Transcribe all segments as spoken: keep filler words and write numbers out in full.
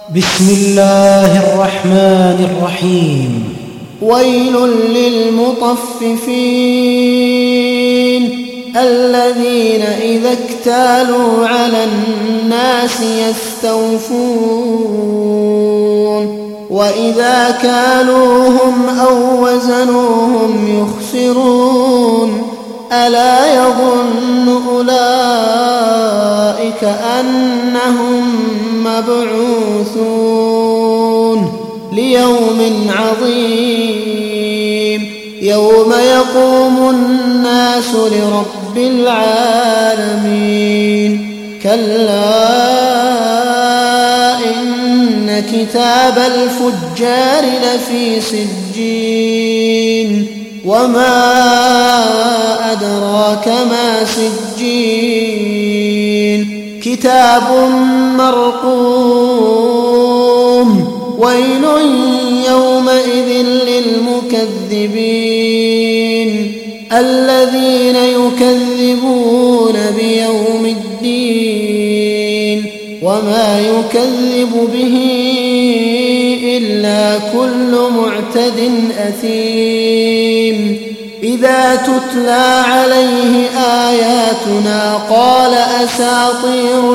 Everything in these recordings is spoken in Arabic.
بسم الله الرحمن الرحيم. ويل للمطففين الذين إذا اكتالوا على الناس يستوفون وإذا كالوهم أو وزنوهم يخسرون ألا يظن أولئك أنهم مبعوثون ليوم عظيم يوم يقوم الناس لرب العالمين. كلا إن كتاب الفجار لفي سجين وما أدراك ما سجين كتاب مرقوم ويل يومئذ للمكذبين الذين يكذبون بيوم الدين وما يكذب به إلا كل معتد أثيم. إذا تتلى عليه آياتنا قال أساطير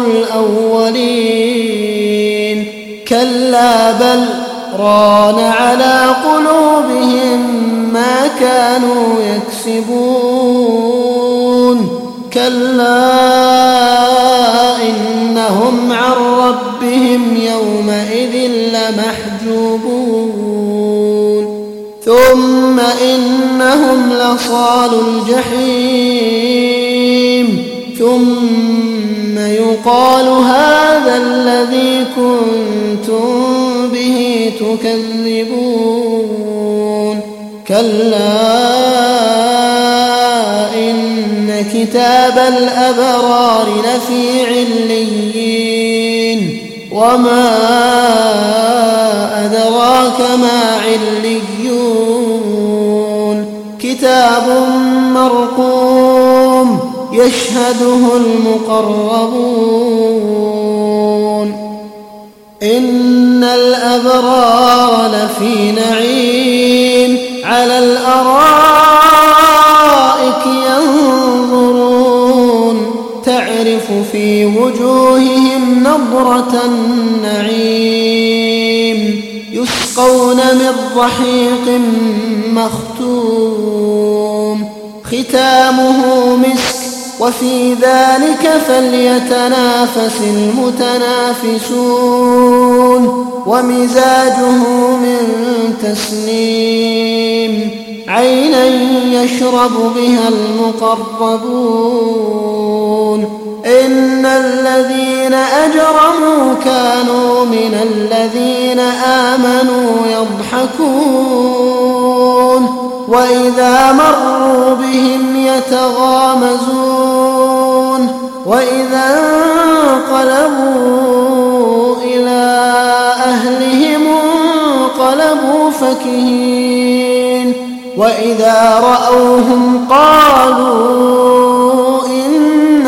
الأولين كلا بل ران على قلوبهم ما كانوا يكسبون كلا إنهم عن ربهم يومئذ لمحجوبون ثم إنهم لصال الجحيم ثم يقال هذا الذي كنتم به تكذبون كلا إن كتاب الأبرار لفي عليين وما أدراك ما عليون كتاب مرقوم يشهده المقربون إن الأبرار لفي نعيم على الأرائك ينظرون تعرف في وجوههم نضرة النعيم يسقون من رحيق مختوم ختامه مسك وفي ذلك فليتنافس المتنافسون ومزاجه من تسنيم عينا يشرب بها المقربون إن الذين أجرموا كانوا من الذين آمنوا يضحكون وإذا مروا بهم يتغامزون وإذا انقلبوا إلى أهلهم انقلبوا فكهين وإذا رأوهم قالوا إن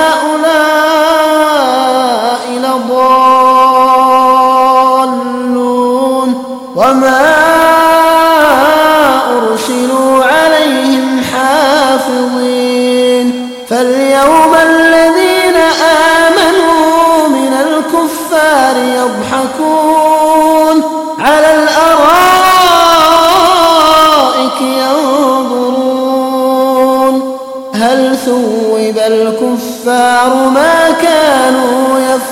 هؤلاء لضالون وما أرسلوا عليهم حافظين فاليوم الذين آمنوا من الكفار يضحكون على الأرائك ينظرون هل ثوب الكفار ما كانوا يفعلون